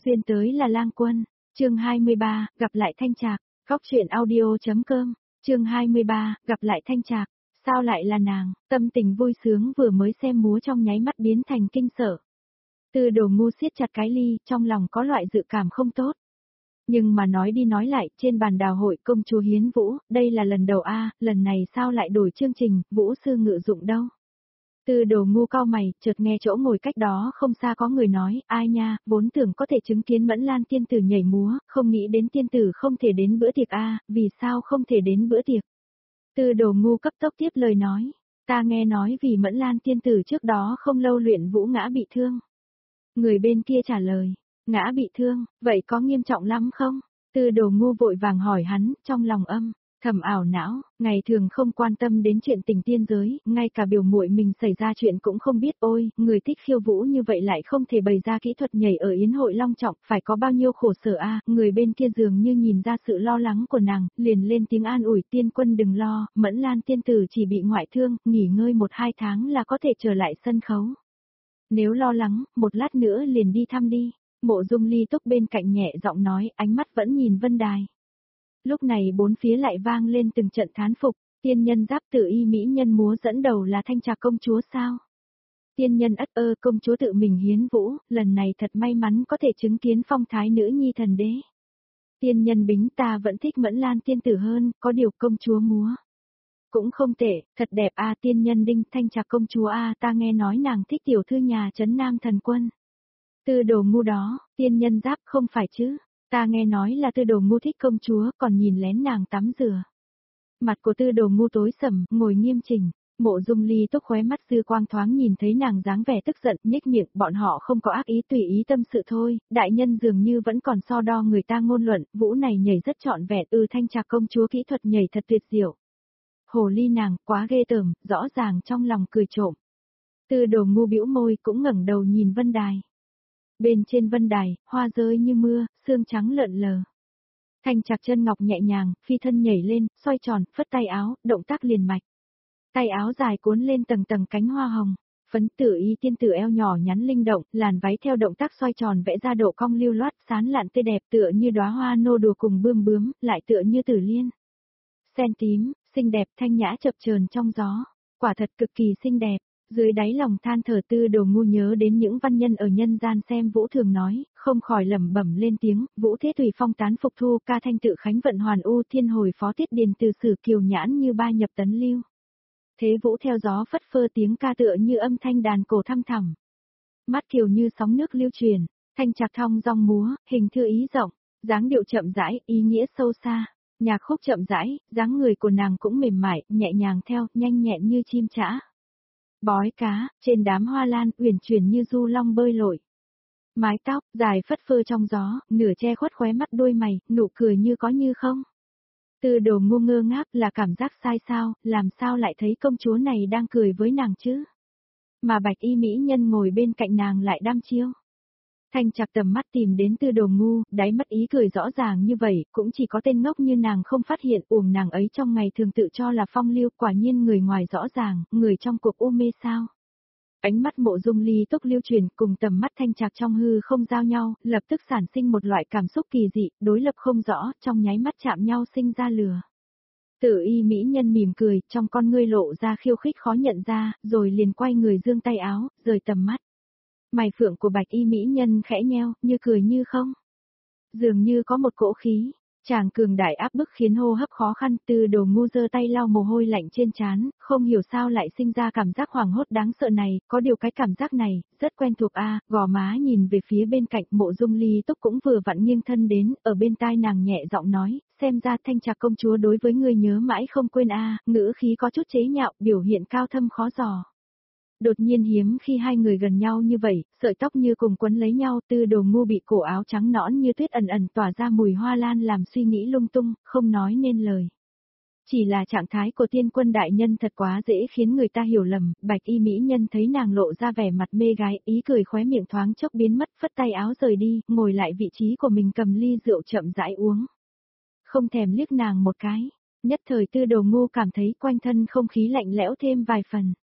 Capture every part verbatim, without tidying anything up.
Xuyên tới là lang quân, chương hai mươi ba, gặp lại Thanh Trạc, góc truyện audio.com, chương hai mươi ba, gặp lại Thanh Trạc, sao lại là nàng, tâm tình vui sướng vừa mới xem múa trong nháy mắt biến thành kinh sợ. Tư Đồ Ngu siết chặt cái ly, trong lòng có loại dự cảm không tốt. Nhưng mà nói đi nói lại, trên bàn đào hội công chúa hiến vũ, đây là lần đầu a, lần này sao lại đổi chương trình, vũ sư ngự dụng đâu. Tư Đồ Ngu cau mày, chợt nghe chỗ ngồi cách đó không xa có người nói, ai nha, vốn tưởng có thể chứng kiến Mẫn Lan tiên tử nhảy múa, không nghĩ đến tiên tử không thể đến bữa tiệc a, vì sao không thể đến bữa tiệc. Tư Đồ Ngu cấp tốc tiếp lời nói, ta nghe nói vì Mẫn Lan tiên tử trước đó không lâu luyện vũ ngã bị thương. Người bên kia trả lời, ngã bị thương, vậy có nghiêm trọng lắm không? Tư Đồ Ngu vội vàng hỏi hắn, trong lòng âm thầm ảo não, ngày thường không quan tâm đến chuyện tình tiên giới, ngay cả biểu muội mình xảy ra chuyện cũng không biết. Ôi, người thích khiêu vũ như vậy lại không thể bày ra kỹ thuật nhảy ở yến hội long trọng, phải có bao nhiêu khổ sở a. Người bên kia dường như nhìn ra sự lo lắng của nàng, liền lên tiếng an ủi, tiên quân đừng lo, Mẫn Lan tiên tử chỉ bị ngoại thương, nghỉ ngơi một hai tháng là có thể trở lại sân khấu. Nếu lo lắng, một lát nữa liền đi thăm đi. Mộ Dung Ly Túc bên cạnh nhẹ giọng nói, ánh mắt vẫn nhìn vân đài. Lúc này bốn phía lại vang lên từng trận thán phục, tiên nhân giáp tự y mỹ nhân múa dẫn đầu là Thanh Trạc công chúa sao? Tiên nhân ất ơ công chúa tự mình hiến vũ, lần này thật may mắn có thể chứng kiến phong thái nữ nhi thần đế. Tiên nhân Bính ta vẫn thích Mẫn Lan tiên tử hơn, có điều công chúa múa cũng không tệ, thật đẹp a. Tiên nhân Đinh Thanh Trạc công chúa a, ta nghe nói nàng thích tiểu thư nhà trấn Nam thần quân. Tư Đồ Ngu đó, tiên nhân giáp không phải chứ, ta nghe nói là Tư Đồ Ngu thích công chúa còn nhìn lén nàng tắm rửa. Mặt của Tư Đồ Ngu tối sầm, ngồi nghiêm chỉnh, Mộ Dung Ly Túc khóe mắt dư quang thoáng nhìn thấy nàng dáng vẻ tức giận, nhếch miệng, bọn họ không có ác ý tùy ý tâm sự thôi, đại nhân dường như vẫn còn so đo người ta ngôn luận, vũ này nhảy rất trọn vẹn, ư Thanh Trạc công chúa kỹ thuật nhảy thật tuyệt diệu. Hồ ly nàng, quá ghê tởm, rõ ràng trong lòng cười trộm. Tư Đồ Ngu bĩu môi cũng ngẩng đầu nhìn vân đài. Bên trên vân đài, hoa rơi như mưa, sương trắng lợn lờ. Thanh Trạc chân ngọc nhẹ nhàng, phi thân nhảy lên, xoay tròn, phất tay áo, động tác liền mạch. Tay áo dài cuốn lên tầng tầng cánh hoa hồng, phấn tử y tiên tử eo nhỏ nhắn linh động, làn váy theo động tác xoay tròn vẽ ra độ cong lưu loát, sán lạn tươi đẹp tựa như đóa hoa nô đùa cùng bươm bướm, lại tựa như tử liên. Sen tím, xinh đẹp thanh nhã chập chờn trong gió, quả thật cực kỳ xinh đẹp. Dưới đáy lòng than thở Tư Đồ Ngu nhớ đến những văn nhân ở nhân gian xem vũ thường nói, không khỏi lẩm bẩm lên tiếng, vũ thế tùy phong tán phục thu, ca thanh tự khánh vận hoàn u, thiên hồi phó tiết điền từ sử kiều nhãn như ba nhập tấn lưu. Thế vũ theo gió phất phơ tiếng ca tựa như âm thanh đàn cổ thăm thẳm. Mắt kiều như sóng nước lưu truyền, Thanh Trạc thong dong múa, hình thư ý rộng, dáng điệu chậm rãi, ý nghĩa sâu xa. Nhạc khúc chậm rãi, dáng người của nàng cũng mềm mại, nhẹ nhàng theo, nhanh nhẹn như chim chã. Bói cá, trên đám hoa lan, uyển chuyển như du long bơi lội. Mái tóc, dài phất phơ trong gió, nửa che khuất khóe mắt đôi mày, nụ cười như có như không. Tư Đồ Ngu ngơ ngác, là cảm giác sai sao, làm sao lại thấy công chúa này đang cười với nàng chứ? Mà bạch y mỹ nhân ngồi bên cạnh nàng lại đăm chiêu. Thanh Trạc tầm mắt tìm đến Tư Đồ Ngu, đáy mắt ý cười rõ ràng như vậy, cũng chỉ có tên ngốc như nàng không phát hiện, uổng nàng ấy trong ngày thường tự cho là phong lưu, quả nhiên người ngoài rõ ràng, người trong cuộc u mê sao. Ánh mắt Mộ Dung Ly Túc lưu truyền cùng tầm mắt Thanh Trạc trong hư không giao nhau, lập tức sản sinh một loại cảm xúc kỳ dị, đối lập không rõ, trong nháy mắt chạm nhau sinh ra lửa. Tử y mỹ nhân mỉm cười, trong con ngươi lộ ra khiêu khích khó nhận ra, rồi liền quay người giương tay áo, rời tầm mắt. Mày phượng của bạch y mỹ nhân khẽ nheo, như cười như không. Dường như có một cỗ khí, chàng cường đại áp bức khiến hô hấp khó khăn. Tư Đồ Ngu giơ tay lau mồ hôi lạnh trên trán, không hiểu sao lại sinh ra cảm giác hoảng hốt đáng sợ này, có điều cái cảm giác này, rất quen thuộc a. Gò má nhìn về phía bên cạnh, Mộ Dung Ly Túc cũng vừa vặn nghiêng thân đến, ở bên tai nàng nhẹ giọng nói, xem ra Thanh Trạc công chúa đối với ngươi nhớ mãi không quên a. Ngữ khí có chút chế nhạo, biểu hiện cao thâm khó dò. Đột nhiên hiếm khi hai người gần nhau như vậy, sợi tóc như cùng quấn lấy nhau, Tư Đồ Ngu bị cổ áo trắng nõn như tuyết ẩn ẩn tỏa ra mùi hoa lan làm suy nghĩ lung tung, không nói nên lời. Chỉ là trạng thái của tiên quân đại nhân thật quá dễ khiến người ta hiểu lầm, bạch y mỹ nhân thấy nàng lộ ra vẻ mặt mê gái, ý cười khóe miệng thoáng chốc biến mất, phất tay áo rời đi, ngồi lại vị trí của mình cầm ly rượu chậm rãi uống. Không thèm liếc nàng một cái, nhất thời Tư Đồ Ngu cảm thấy quanh thân không khí lạnh lẽo thêm vài phần.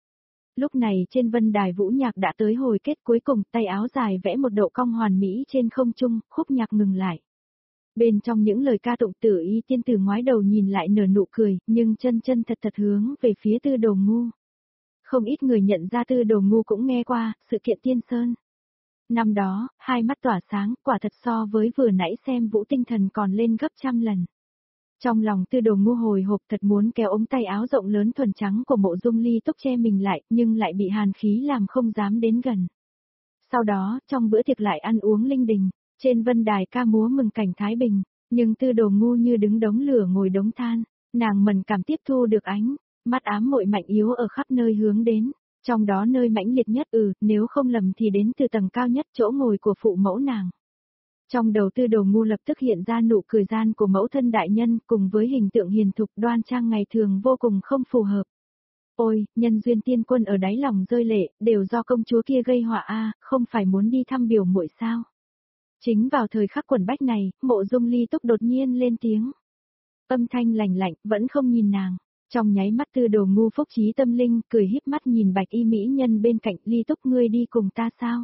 Lúc này trên vân đài vũ nhạc đã tới hồi kết cuối cùng, tay áo dài vẽ một độ cong hoàn mỹ trên không trung, khúc nhạc ngừng lại. Bên trong những lời ca tụng Tử Y tiên tử ngoái đầu nhìn lại nở nụ cười, nhưng chân chân thật thật hướng về phía Tư Đồ Ngu. Không ít người nhận ra Tư Đồ Ngu cũng nghe qua, sự kiện Tiên Sơn. Năm đó, hai mắt tỏa sáng, quả thật so với vừa nãy xem Vũ Tinh Thần còn lên gấp trăm lần. Trong lòng Tư Đồ Ngu hồi hộp thật muốn kéo ống tay áo rộng lớn thuần trắng của Mộ Dung Ly Túc che mình lại, nhưng lại bị hàn khí làm không dám đến gần. Sau đó, trong bữa tiệc lại ăn uống linh đình, trên vân đài ca múa mừng cảnh Thái Bình, nhưng Tư Đồ Ngu như đứng đống lửa ngồi đống than, nàng mẫn cảm tiếp thu được ánh mắt ám muội mạnh yếu ở khắp nơi hướng đến, trong đó nơi mãnh liệt nhất ừ, nếu không lầm thì đến từ tầng cao nhất chỗ ngồi của phụ mẫu nàng. Trong đầu Tư Đồ Ngu lập tức hiện ra nụ cười gian của mẫu thân đại nhân cùng với hình tượng hiền thục đoan trang ngày thường vô cùng không phù hợp. Ôi, nhân duyên tiên quân ở đáy lòng rơi lệ, đều do công chúa kia gây họa a, không phải muốn đi thăm biểu muội sao? Chính vào thời khắc quẩn bách này, Mộ Dung Ly Túc đột nhiên lên tiếng. Âm thanh lạnh lạnh, vẫn không nhìn nàng. Trong nháy mắt Tư Đồ Ngu phúc trí tâm linh, cười híp mắt nhìn bạch y mỹ nhân bên cạnh, Ly Túc ngươi đi cùng ta sao?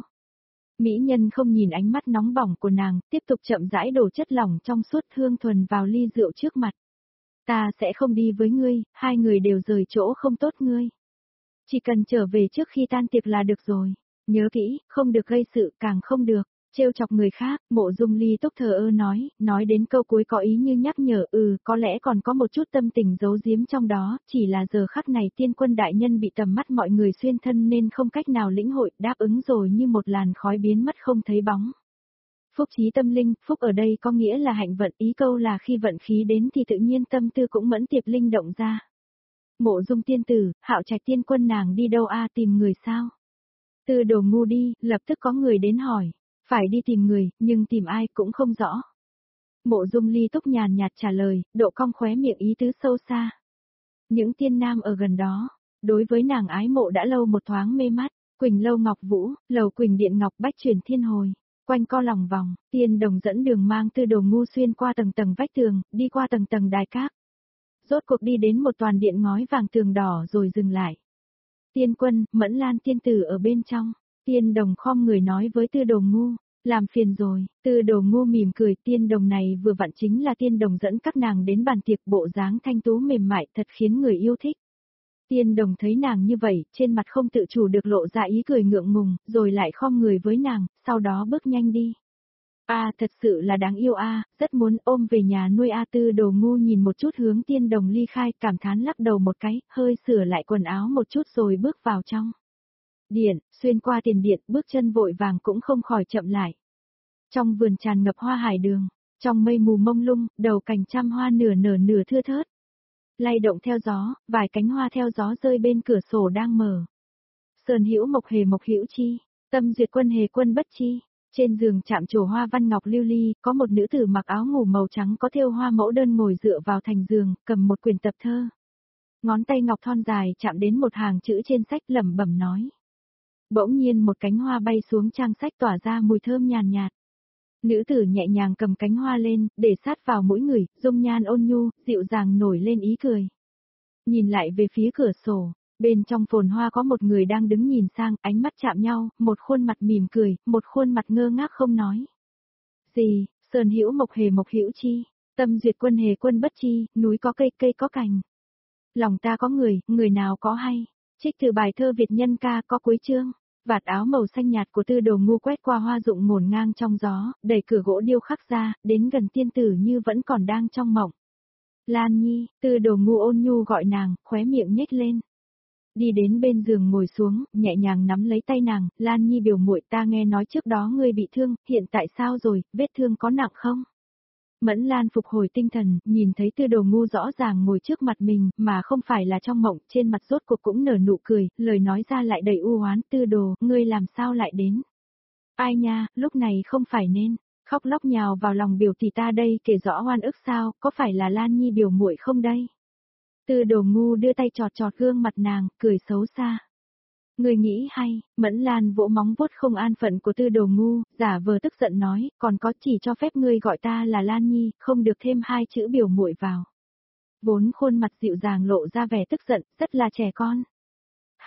Mỹ nhân không nhìn ánh mắt nóng bỏng của nàng, tiếp tục chậm rãi đổ chất lỏng trong suốt hương thuần vào ly rượu trước mặt. Ta sẽ không đi với ngươi, hai người đều rời chỗ không tốt ngươi. Chỉ cần trở về trước khi tan tiệc là được rồi. Nhớ kỹ, không được gây sự, càng không được trêu chọc người khác. Mộ Dung Ly Túc thờ ơ nói, nói đến câu cuối có ý như nhắc nhở, ừ, có lẽ còn có một chút tâm tình giấu giếm trong đó, chỉ là giờ khắc này tiên quân đại nhân bị tầm mắt mọi người xuyên thân nên không cách nào lĩnh hội, đáp ứng rồi như một làn khói biến mất không thấy bóng. Phúc trí tâm linh, phúc ở đây có nghĩa là hạnh vận, ý câu là khi vận khí đến thì tự nhiên tâm tư cũng mẫn tiệp linh động ra. Mộ Dung tiên tử, Hạo Trạch tiên quân nàng đi đâu a, tìm người sao? Tư Đồ Ngu đi, lập tức có người đến hỏi. Phải đi tìm người, nhưng tìm ai cũng không rõ. Mộ Dung Ly Túc nhàn nhạt trả lời, độ cong khóe miệng ý tứ sâu xa. Những tiên nam ở gần đó, đối với nàng ái mộ đã lâu một thoáng mê mắt, Quỳnh Lâu Ngọc Vũ, Lầu Quỳnh Điện Ngọc Bách Truyền Thiên Hồi, quanh co lòng vòng, tiên đồng dẫn đường mang Tư Đồ Ngu xuyên qua tầng tầng vách tường, đi qua tầng tầng đài cát. Rốt cuộc đi đến một toàn điện ngói vàng tường đỏ rồi dừng lại. Tiên quân, Mẫn Lan tiên tử ở bên trong. Tiên đồng khom người nói với Tư Đồ Ngu, làm phiền rồi. Tư Đồ Ngu mỉm cười, tiên đồng này vừa vặn chính là tiên đồng dẫn các nàng đến bàn tiệc, bộ dáng thanh tú mềm mại thật khiến người yêu thích. Tiên đồng thấy nàng như vậy, trên mặt không tự chủ được lộ ra ý cười ngượng ngùng, rồi lại khom người với nàng, sau đó bước nhanh đi. A à, thật sự là đáng yêu a, à, rất muốn ôm về nhà nuôi a. À, Tư Đồ Ngu nhìn một chút hướng tiên đồng ly khai, cảm thán lắc đầu một cái, hơi sửa lại quần áo một chút rồi bước vào trong điện, xuyên qua tiền điện, bước chân vội vàng cũng không khỏi chậm lại. Trong vườn tràn ngập hoa hải đường, trong mây mù mông lung, đầu cành trăm hoa nửa nở nửa thưa thớt. Lay động theo gió, vài cánh hoa theo gió rơi bên cửa sổ đang mở. Sơn hữu mộc hề mộc hữu chi, tâm duyệt quân hề quân bất chi. Trên giường chạm trổ hoa văn ngọc lưu ly, có một nữ tử mặc áo ngủ màu trắng có thêu hoa mẫu đơn ngồi dựa vào thành giường, cầm một quyển tập thơ. Ngón tay ngọc thon dài chạm đến một hàng chữ trên sách, lẩm bẩm nói. Bỗng nhiên một cánh hoa bay xuống trang sách tỏa ra mùi thơm nhàn nhạt. Nữ tử nhẹ nhàng cầm cánh hoa lên, để sát vào mũi người, dung nhan ôn nhu, dịu dàng nổi lên ý cười. Nhìn lại về phía cửa sổ, bên trong phồn hoa có một người đang đứng nhìn sang, ánh mắt chạm nhau, một khuôn mặt mỉm cười, một khuôn mặt ngơ ngác không nói. Gì, sơn hữu mộc hề mộc hữu chi, tâm duyệt quân hề quân bất chi, núi có cây cây có cành. Lòng ta có người, người nào có hay. Trích từ bài thơ Việt nhân ca có cuối chương. Vạt áo màu xanh nhạt của Tư Đồ Ngu quét qua hoa rụng ngổn ngang trong gió, đẩy cửa gỗ điêu khắc ra, đến gần tiên tử như vẫn còn đang trong mộng. Lan Nhi, Tư Đồ Ngu ôn nhu gọi nàng, khóe miệng nhếch lên. Đi đến bên giường ngồi xuống, nhẹ nhàng nắm lấy tay nàng, Lan Nhi biểu muội, ta nghe nói trước đó ngươi bị thương, hiện tại sao rồi, vết thương có nặng không? Mẫn Lan phục hồi tinh thần, nhìn thấy Tư Đồ Ngu rõ ràng ngồi trước mặt mình, mà không phải là trong mộng, trên mặt rốt cuộc cũng nở nụ cười, lời nói ra lại đầy u oán, Tư Đồ, ngươi làm sao lại đến? Ai nha, lúc này không phải nên khóc lóc nhào vào lòng biểu tỷ ta đây, kể rõ oan ức sao, có phải là Lan Nhi biểu muội không đây? Tư Đồ Ngu đưa tay chọt chọt gương mặt nàng, cười xấu xa. Người nghĩ hay, Mẫn Lan vỗ móng vuốt không an phận của Tư Đồ Ngu, giả vờ tức giận nói, còn có chỉ cho phép ngươi gọi ta là Lan Nhi, không được thêm hai chữ biểu muội vào. Vốn khuôn mặt dịu dàng lộ ra vẻ tức giận, rất là trẻ con.